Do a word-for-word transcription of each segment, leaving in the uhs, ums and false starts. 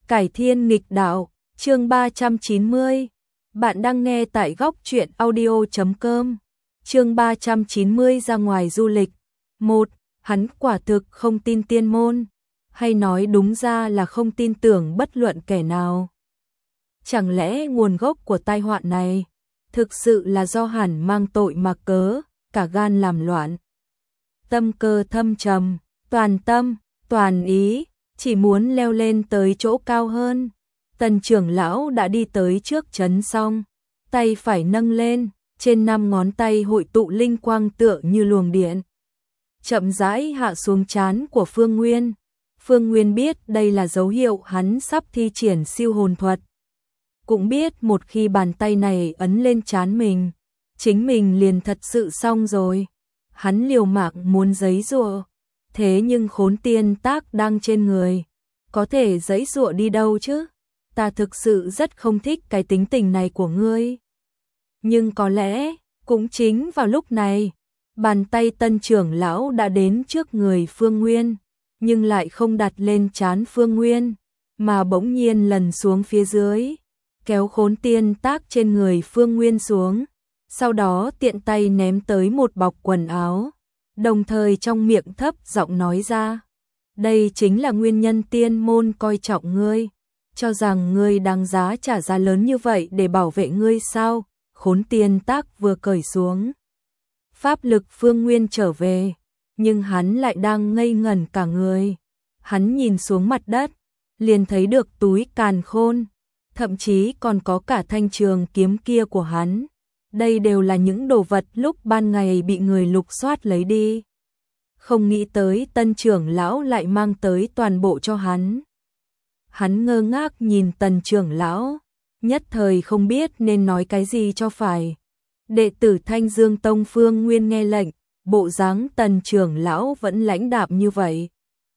Cải thiên nghịch đạo, chương ba trăm chín mươi. Bạn đang nghe tại góc truyện audio chấm com. Chương ba trăm chín mươi ra ngoài du lịch. một. Hắn quả thực không tin tiên môn, hay nói đúng ra là không tin tưởng bất luận kẻ nào. Chẳng lẽ nguồn gốc của tai họa này thực sự là do Hàn mang tội mà cớ, cả gan làm loạn. Tâm cơ thâm trầm, toàn tâm, toàn ý, chỉ muốn leo lên tới chỗ cao hơn. Tần trưởng lão đã đi tới trước trấn xong, tay phải nâng lên, trên năm ngón tay hội tụ linh quang tựa như luồng điện. Chậm rãi hạ xuống trán của Phương Nguyên. Phương Nguyên biết đây là dấu hiệu hắn sắp thi triển siêu hồn thuật. Cũng biết một khi bàn tay này ấn lên trán mình, chính mình liền thật sự xong rồi. Hắn liều mạng muốn giãy giụa, thế nhưng khốn tiên tác đang trên người, có thể giãy giụa đi đâu chứ? Ta thực sự rất không thích cái tính tình này của ngươi. Nhưng có lẽ, cũng chính vào lúc này, bàn tay Tân trưởng lão đã đến trước người Phương Nguyên, nhưng lại không đặt lên trán Phương Nguyên, mà bỗng nhiên lần xuống phía dưới, kéo khốn tiên tác trên người Phương Nguyên xuống, sau đó tiện tay ném tới một bọc quần áo, đồng thời trong miệng thấp giọng nói ra: đây chính là nguyên nhân tiên môn coi trọng ngươi, cho rằng ngươi đáng giá trả giá lớn như vậy để bảo vệ ngươi sao? Khốn tiên tác vừa cởi xuống, pháp lực Phương Nguyên trở về, nhưng hắn lại đang ngây ngẩn cả người. Hắn nhìn xuống mặt đất, liền thấy được túi càn khôn, thậm chí còn có cả thanh trường kiếm kia của hắn. Đây đều là những đồ vật lúc ban ngày bị người lục soát lấy đi. Không nghĩ tới Tân trưởng lão lại mang tới toàn bộ cho hắn. Hắn ngơ ngác nhìn Tần trưởng lão, nhất thời không biết nên nói cái gì cho phải. Đệ tử Thanh Dương Tông Phương Nguyên nghe lệnh, bộ dáng Tần trưởng lão vẫn lãnh đạm như vậy.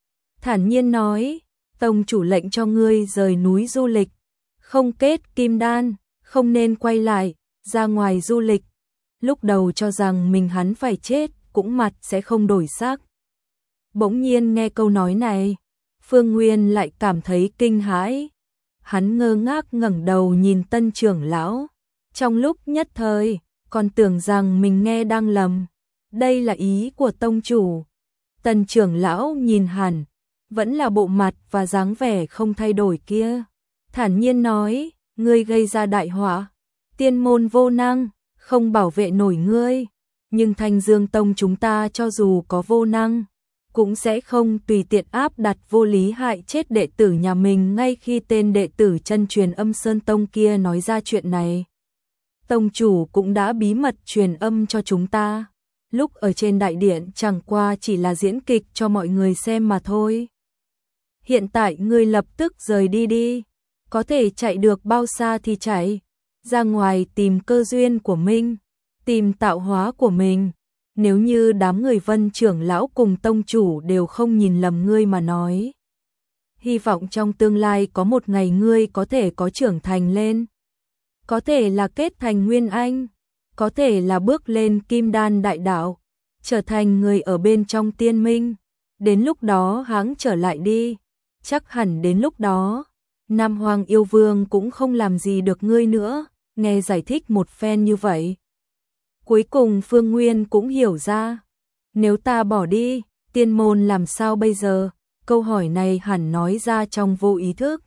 Thản nhiên nói: tông chủ lệnh cho ngươi rời núi du lịch, không kết kim đan, không nên quay lại, ra ngoài du lịch. Lúc đầu cho rằng mình hắn phải chết, cũng mặt sẽ không đổi sắc. Bỗng nhiên nghe câu nói này, Phương Nguyên lại cảm thấy kinh hãi. Hắn ngơ ngác ngẩng đầu nhìn Tân trưởng lão, trong lúc nhất thời, còn tưởng rằng mình nghe đang lầm. Đây là ý của tông chủ. Tần trưởng lão nhìn hẳn, vẫn là bộ mặt và dáng vẻ không thay đổi kia, thản nhiên nói: ngươi gây ra đại họa, tiên môn vô năng, không bảo vệ nổi ngươi. Nhưng Thanh Dương Tông chúng ta cho dù có vô năng, cũng sẽ không tùy tiện áp đặt vô lý hại chết đệ tử nhà mình. Ngay khi tên đệ tử chân truyền Âm Sơn Tông kia nói ra chuyện này, tông chủ cũng đã bí mật truyền âm cho chúng ta. Lúc ở trên đại điện chẳng qua chỉ là diễn kịch cho mọi người xem mà thôi. Hiện tại ngươi lập tức rời đi đi, có thể chạy được bao xa thì chạy, ra ngoài tìm cơ duyên của mình, tìm tạo hóa của mình. Nếu như đám người Vân trưởng lão cùng tông chủ đều không nhìn lầm ngươi mà nói, hy vọng trong tương lai có một ngày ngươi có thể có trưởng thành lên, có thể là kết thành nguyên anh, có thể là bước lên kim đan đại đạo, trở thành người ở bên trong tiên minh. Đến lúc đó hãng trở lại đi, chắc hẳn đến lúc đó Nam Hoàng yêu vương cũng không làm gì được ngươi nữa. Nghe giải thích một phen như vậy, cuối cùng Phương Nguyên cũng hiểu ra. Nếu ta bỏ đi, tiên môn làm sao bây giờ? Câu hỏi này hẳn nói ra trong vô ý thức.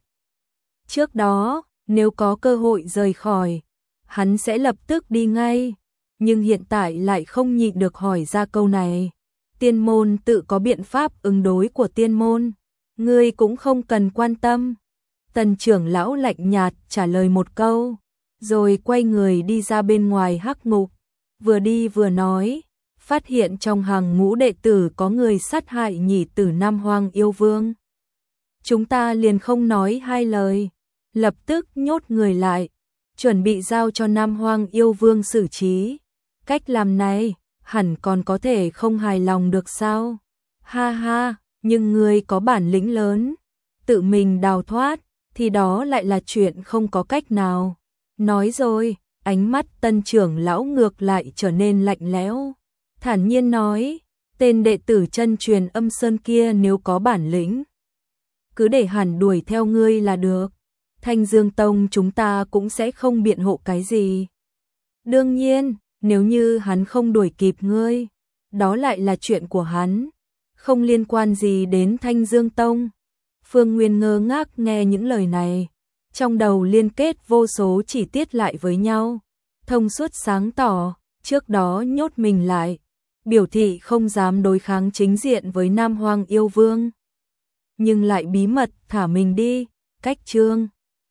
Trước đó, nếu có cơ hội rời khỏi, hắn sẽ lập tức đi ngay. Nhưng hiện tại lại không nhịn được hỏi ra câu này. Tiên môn tự có biện pháp ứng đối của tiên môn, ngươi cũng không cần quan tâm. Tần trưởng lão lạnh nhạt trả lời một câu, rồi quay người đi ra bên ngoài hắc ngục. Vừa đi vừa nói, phát hiện trong hàng ngũ đệ tử có người sát hại nhị tử Nam Hoàng yêu vương. Chúng ta liền không nói hai lời, lập tức nhốt người lại, chuẩn bị giao cho Nam Hoàng yêu vương xử trí. Cách làm này, hẳn còn có thể không hài lòng được sao? Ha ha, nhưng ngươi có bản lĩnh lớn, tự mình đào thoát, thì đó lại là chuyện không có cách nào. Nói rồi, ánh mắt Tân trưởng lão ngược lại trở nên lạnh lẽo, thản nhiên nói: tên đệ tử chân truyền Âm Sơn kia nếu có bản lĩnh, cứ để hắn đuổi theo ngươi là được. Thanh Dương Tông chúng ta cũng sẽ không biện hộ cái gì. Đương nhiên, nếu như hắn không đuổi kịp ngươi, đó lại là chuyện của hắn, không liên quan gì đến Thanh Dương Tông. Phương Nguyên ngơ ngác nghe những lời này, trong đầu liên kết vô số chi tiết lại với nhau, thông suốt sáng tỏ, trước đó nhốt mình lại, biểu thị không dám đối kháng chính diện với Nam Hoang Yêu Vương, nhưng lại bí mật thả mình đi, cách chương